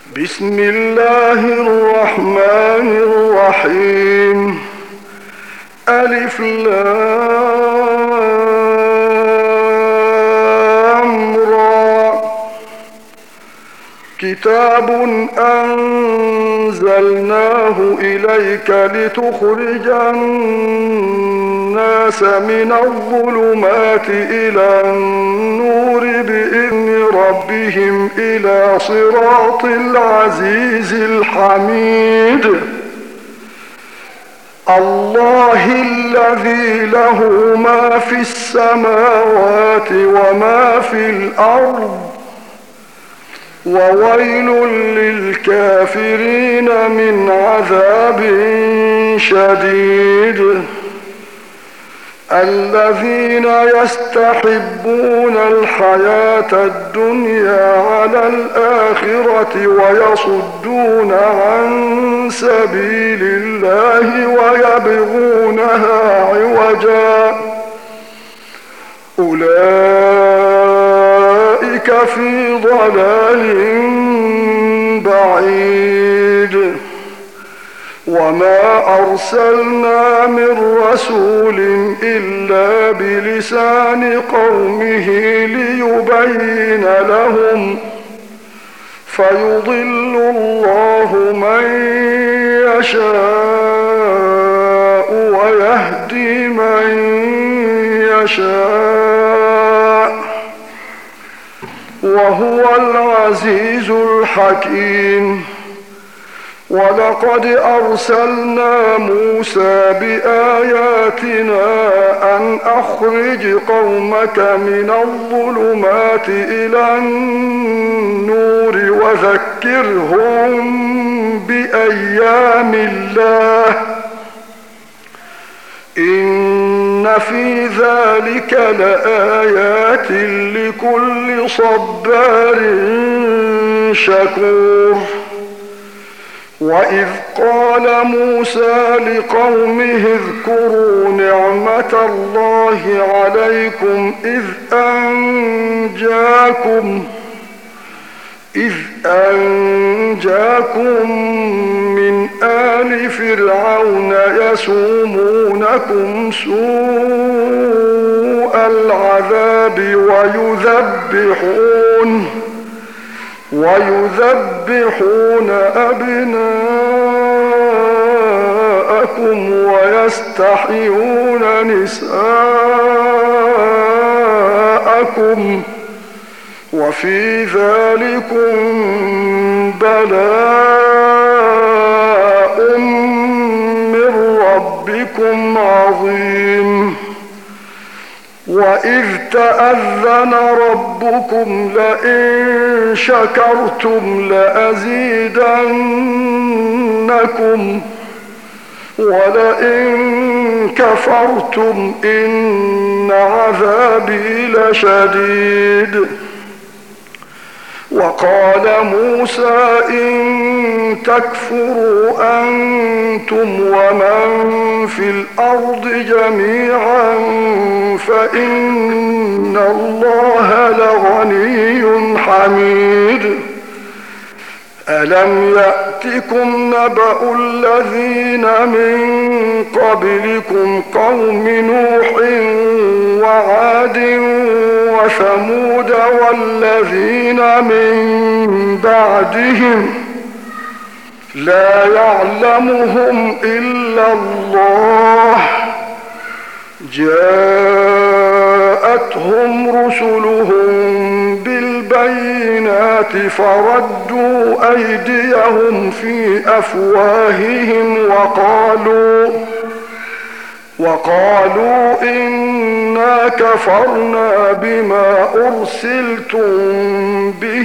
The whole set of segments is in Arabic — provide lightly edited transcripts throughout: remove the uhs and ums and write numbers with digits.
بسم الله الرحمن الرحيم. ألف لام را. كتاب أنزلناه إليك لتخرج الناس من الظلمات إلى النور بإذن ربهم إلى صراط العزيز الحميد. الله الذي له ما في السماوات وما في الأرض، وويل للكافرين من عذاب شديد. الذين يستحبون الحياة الدنيا على الآخرة ويصدون عن سبيل الله ويبغونها عوجا، أولئك في ضلال بعيد. وما أرسلنا من رسول إلا بلسان قومه ليبين لهم، فيضل الله من يشاء ويهدي من يشاء، وهو العزيز الحكيم. ولقد أرسلنا موسى بآياتنا أن أخرج قومك من الظلمات إلى النور وذكرهم بأيام الله، إن في ذلك لآيات لكل صبار شكور. وإذ قال موسى لقومه اذكروا نعمة الله عليكم إذ أنجاكم من آل فرعون يسومونكم سوء العذاب ويذبحون أبناءكم ويستحيون نساءكم، وفي ذلكم بلاء من ربكم عظيم. وإذ تأذن ربكم لئن شكرتم لأزيدنكم ولئن كفرتم إن عذابي لشديد. وقال موسى إن تكفروا أنتم ومن في الأرض جميعا فإن الله لغني حميد. ألم يأتكم نبأ الذين من قبلكم قوم نوح وعاد وثمود والذين من بعدهم لا يعلمهم إلا الله، جاءتهم رسلهم بالبينات فردوا أيديهم في أفواههم وقالوا إنا كفرنا بما أرسلتم به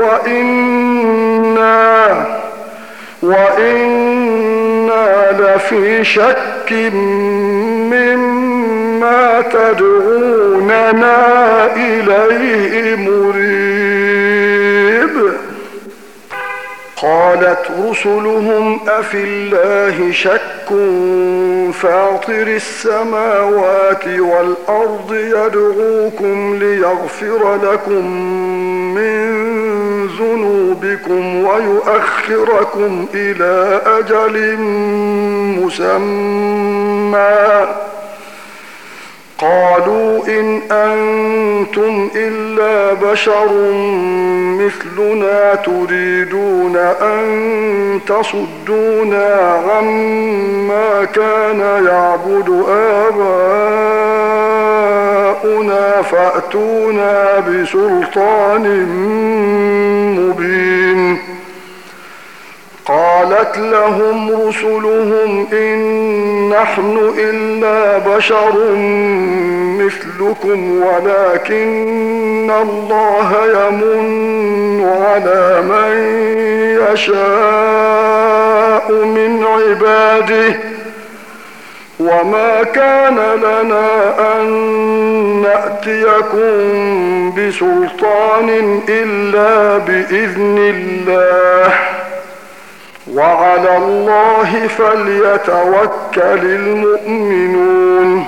وإنا لفي شك مما تدعوننا إليه مريب. قالت رسلهم أفي الله شك فاطر السماوات والأرض يدعوكم ليغفر لكم من ذنوبكم بكم ويؤخركم إلى أجل مسمى. قالوا إن أنتم إلا بشر مثلنا تريدون أن تصدونا عما كان يعبد آباؤنا فأتونا بسلطان مبين. قالت لهم رسلهم إن نحن إلا بشر مثلكم ولكن الله يمن على من يشاء من عباده وما كان لنا أن نأتيكم بسلطان إلا بإذن الله وعلى الله فليتوكل المؤمنون.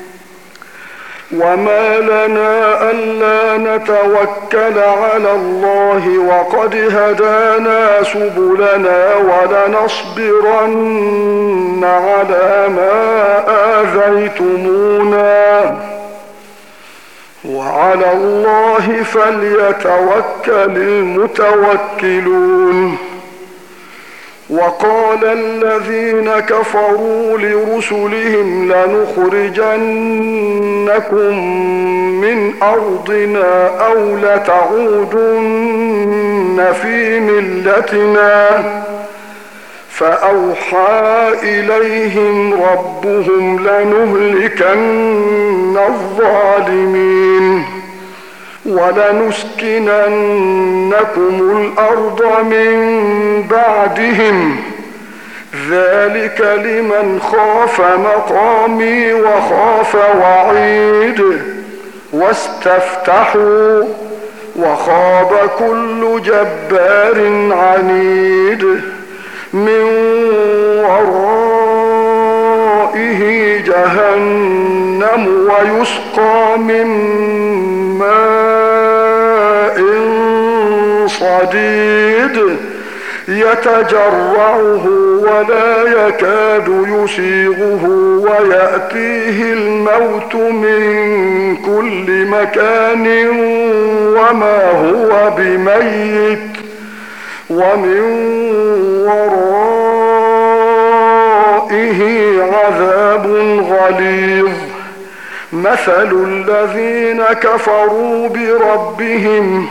وما لنا ألا نتوكل على الله وقد هدانا سبلنا ولنصبرن على ما آذيتمونا وعلى الله فليتوكل المتوكلون. وقال الذين كفروا لرسلهم لنخرجنكم من أرضنا أو لتعودن في ملتنا فأوحى إليهم ربهم لنهلكن الظالمين ولنسكننكم الأرض من بعدهم ذلك لمن خاف مقامي وخاف وعيد واستفتحوا وخاب كل جبار عنيد من ورائه جهنم ويسقى من ماء صديد يتجرعه ولا يكاد يسيغه ويأتيه الموت من كل مكان وما هو بميت ومن ورائه عذاب غليظ. مثل الذين كفروا بربهم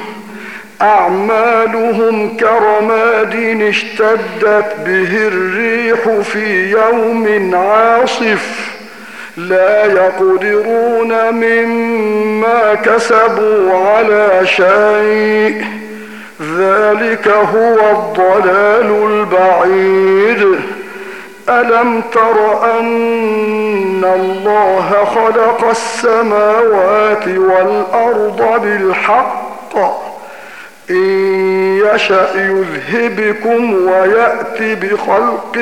أعمالهم كرماد اشتدت به الريح في يوم عاصف لا يقدرون مما كسبوا على شيء ذلك هو الضلال البعيد. ألم تر أن الله خلق السماوات والأرض بالحق إن يشأ يذهبكم ويأتي بخلق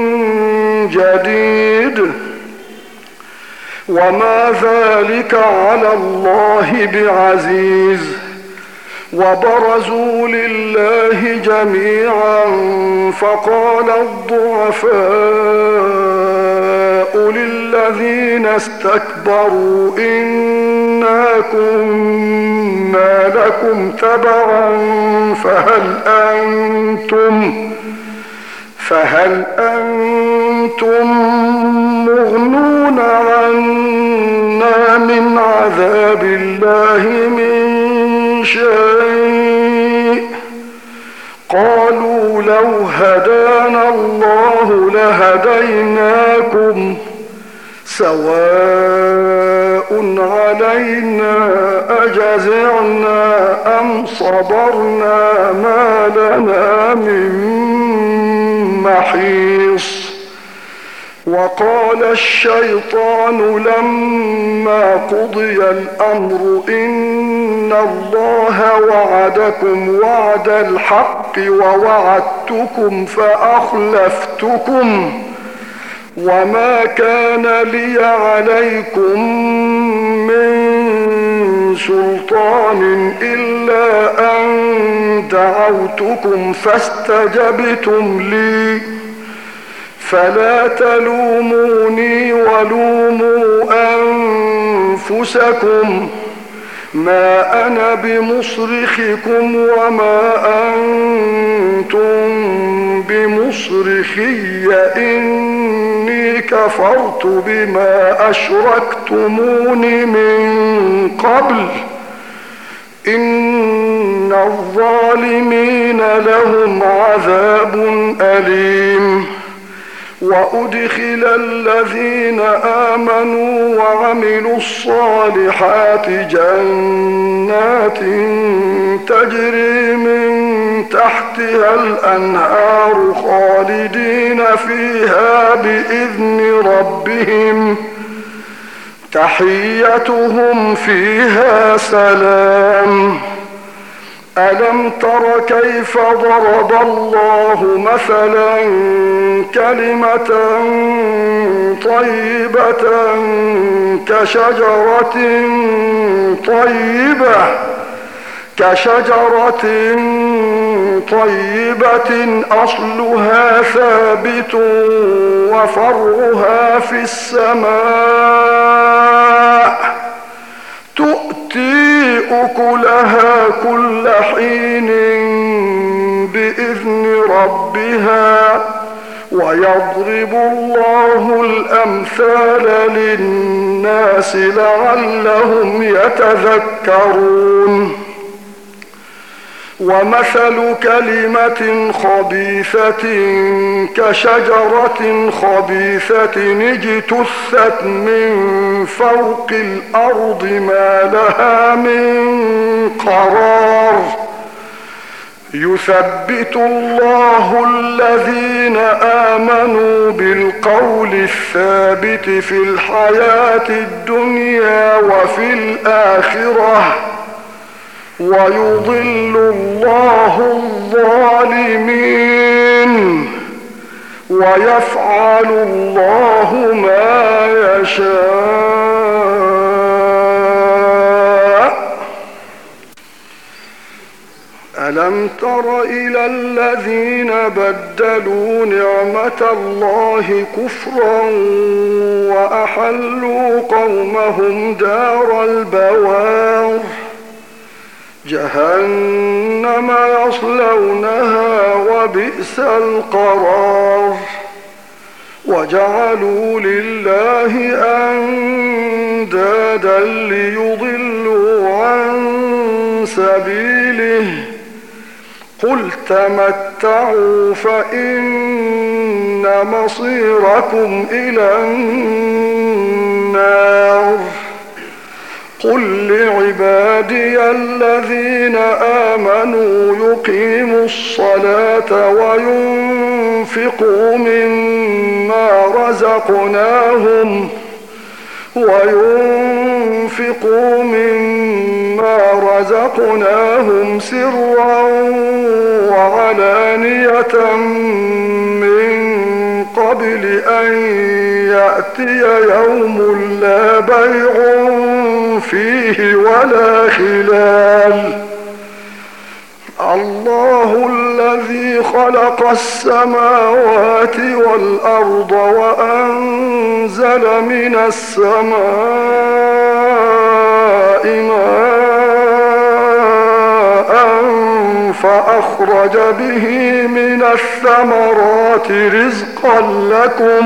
جديد وما ذلك على الله بعزيز. وبرزوا لله جميعا فقال الضعفاء للذين استكبروا إنا كنا لكم تبعا فهل أنتم مغنون عنا من عذاب الله من شيء؟ قالوا لو هدانا الله لهديناكم سواء علينا أجزعنا أم صبرنا ما لنا من محيص. وقال الشيطان لما قضي الأمر إن الله وعدكم وعد الحق ووعدتكم فأخلفتكم وما كان لي عليكم من سلطان إلا أن دعوتكم فاستجبتم لي فلا تلوموني ولوموا أنفسكم ما أنا بمصرخكم وما أنتم بمصرخي إني كفرت بما أشركتمون من قبل إن الظالمين لهم عذاب أليم وأدخل الذين آمنوا وعملوا الصالحات جنات تجري من تحتها الأنهار خالدين فيها بإذن ربهم تحيتهم فيها سلام ألم تر كيف ضرب الله مثلا كلمة طيبة كشجرة طيبة أصلها ثابت وفرعها في السماء تؤتي أكلها كل حين بإذن ربها ويضرب الله الأمثال للناس لعلهم يتذكرون ومثل كلمة خبيثة كشجرة خبيثة اجتثت من فوق الأرض ما لها من قرار يثبت الله الذين آمنوا بالقول الثابت في الحياة الدنيا وفي الآخرة ويضل الله الظالمين ويفعل الله ما يشاء ألم تر إلى الذين بدلوا نعمة الله كفرا وأحلوا قومهم دار البوار جهنم يصلونها وبئس القرار وجعلوا لله أندادا ليضلوا عن سبيله قل تمتعوا فإن مصيركم إلى النار قل لعبادي الذين آمنوا يقيموا الصلاة وينفقوا مما رزقناهم سرا وعلانية من قبل أن يأتي يوم لا بيع فيه ولا خلال الله الذي خلق السماوات والأرض وأنزل من السماء ماء فأخرج به من الثمرات رزقا لكم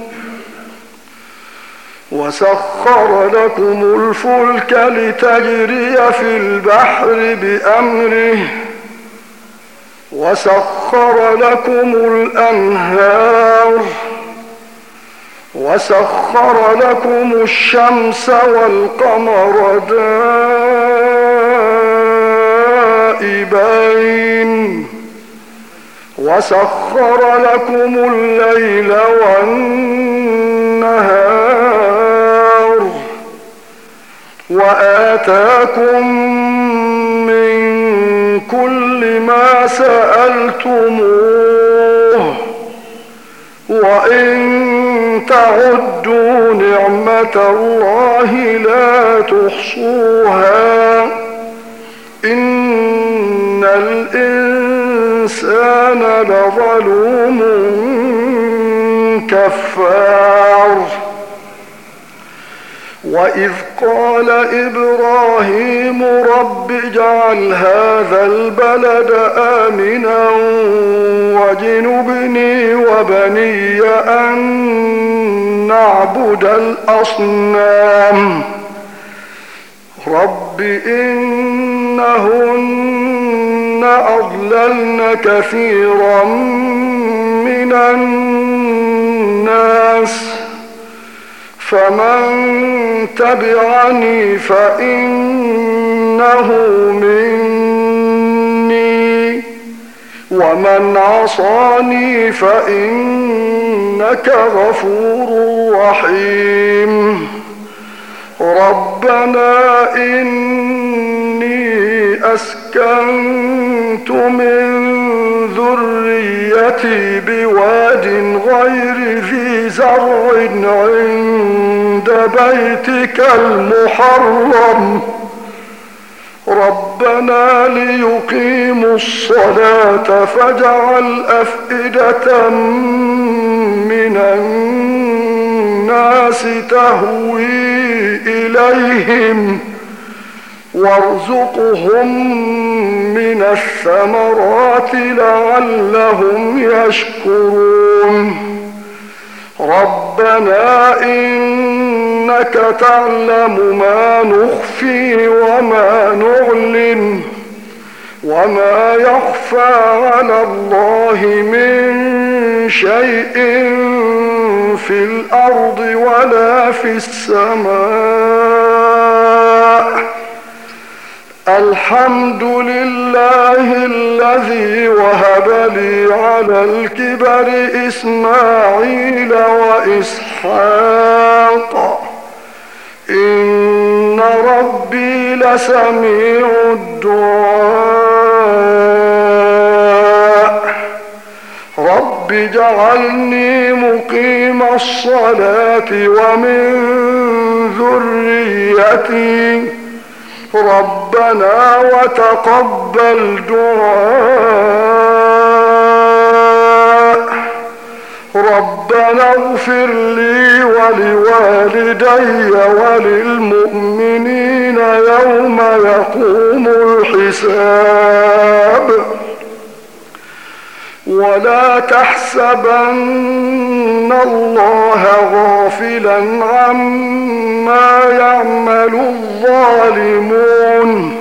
وسخر لكم الفلك لتجري في البحر بأمره وسخر لكم الأنهار وسخر لكم الشمس والقمر دائبين وسخر لكم الليل والنهار وآتاكم من كل ما سألتموه وإن تعدوا نعمة الله لا تحصوها إن الإنسان لظلوم كفار. وإذ قال إبراهيم رب اجعل هذا البلد آمنا واجنبني وبني أن نعبد الأصنام رب إنهن أضللن كثيرا من الناس فمن تبعني فإنه مني ومن عصاني فإنك غفور رحيم. ربنا إني أسكنت من ذريتي بواد غير ذي زرع عند بيتك المحرم ربنا ليقيموا الصلاة فاجعل أفئدة من الناس تهوي إليهم وارزقهم من الثمرات لعلهم يشكرون. ربنا إنك تعلم ما نخفي وما نعلن وما يخفى على الله من شيء في الأرض ولا في السماء. الحمد لله الذي وهب لي على الكبر إسماعيل وإسحاق إن ربي لسميع الدعاء. رب اجعلني مقيم الصلاة ومن ذريتي ربنا وتقبل دعاء. ربنا اغفر لي ولوالدي وللمؤمنين يوم يقوم الحساب. ولا تحسبن الله غافلا عما يعمل الظالمون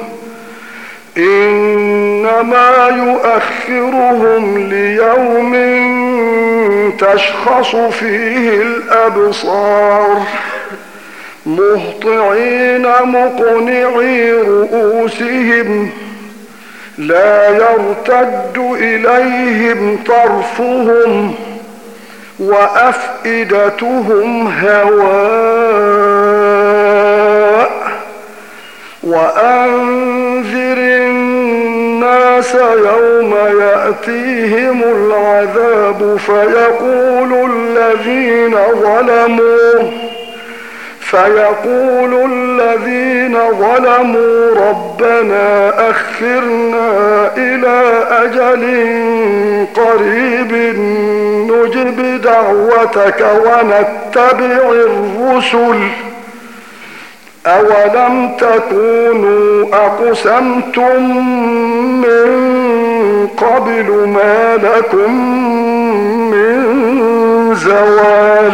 إنما يؤخرهم ليوم تشخص فيه الأبصار مهطعين مقنعي رؤوسهم لا يرتد إليهم طرفهم وأفئدتهم هواء. وأنذر الناس يوم يأتيهم العذاب فيقول الذين ظلموا ربنا أخرنا إلى أجل قريب نجب دعوتك ونتبع الرسل أولم تكونوا أقسمتم من قبل ما لكم من زوال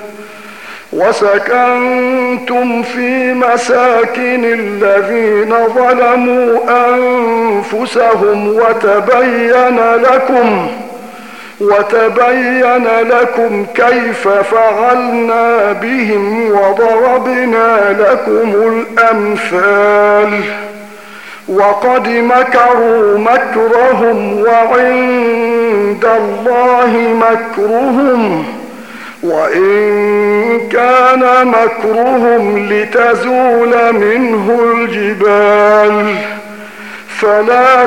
وسكنتم في مساكن الذين ظلموا أنفسهم وتبين لكم كيف فعلنا بهم وضربنا لكم الأمثال. وقد مكروا مكرهم وعند الله مكرهم وإن كان مكرهم لتزول منه الجبال. فلا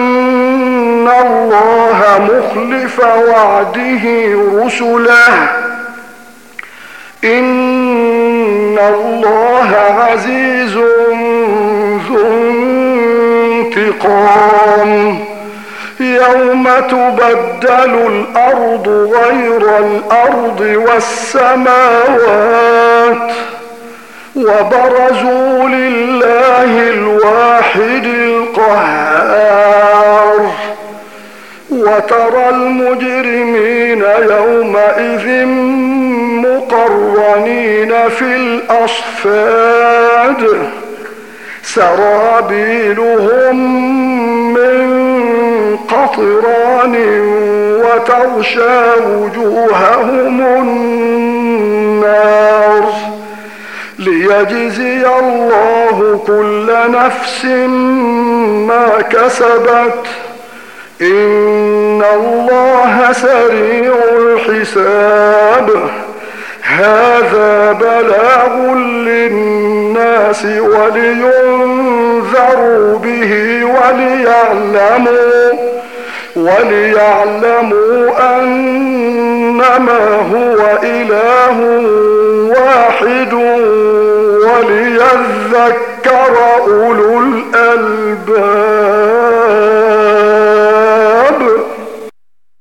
تحسبن الله مخلف وعده رسله إن الله عزيز ذو انتقام يوم تبدل الأرض غير الأرض والسماوات وبرزوا لله الواحد القهار وترى المجرمين يومئذ مقرنين في الأصفاد سرابيلهم من قطران وتغشى وجوههم النار ليجزي الله كل نفس ما كسبت إن الله سريع الحساب هذا بلاغ للناس ولينذروا به وليعلموا أنما هو إله واحد وليذكر أولو الألباب.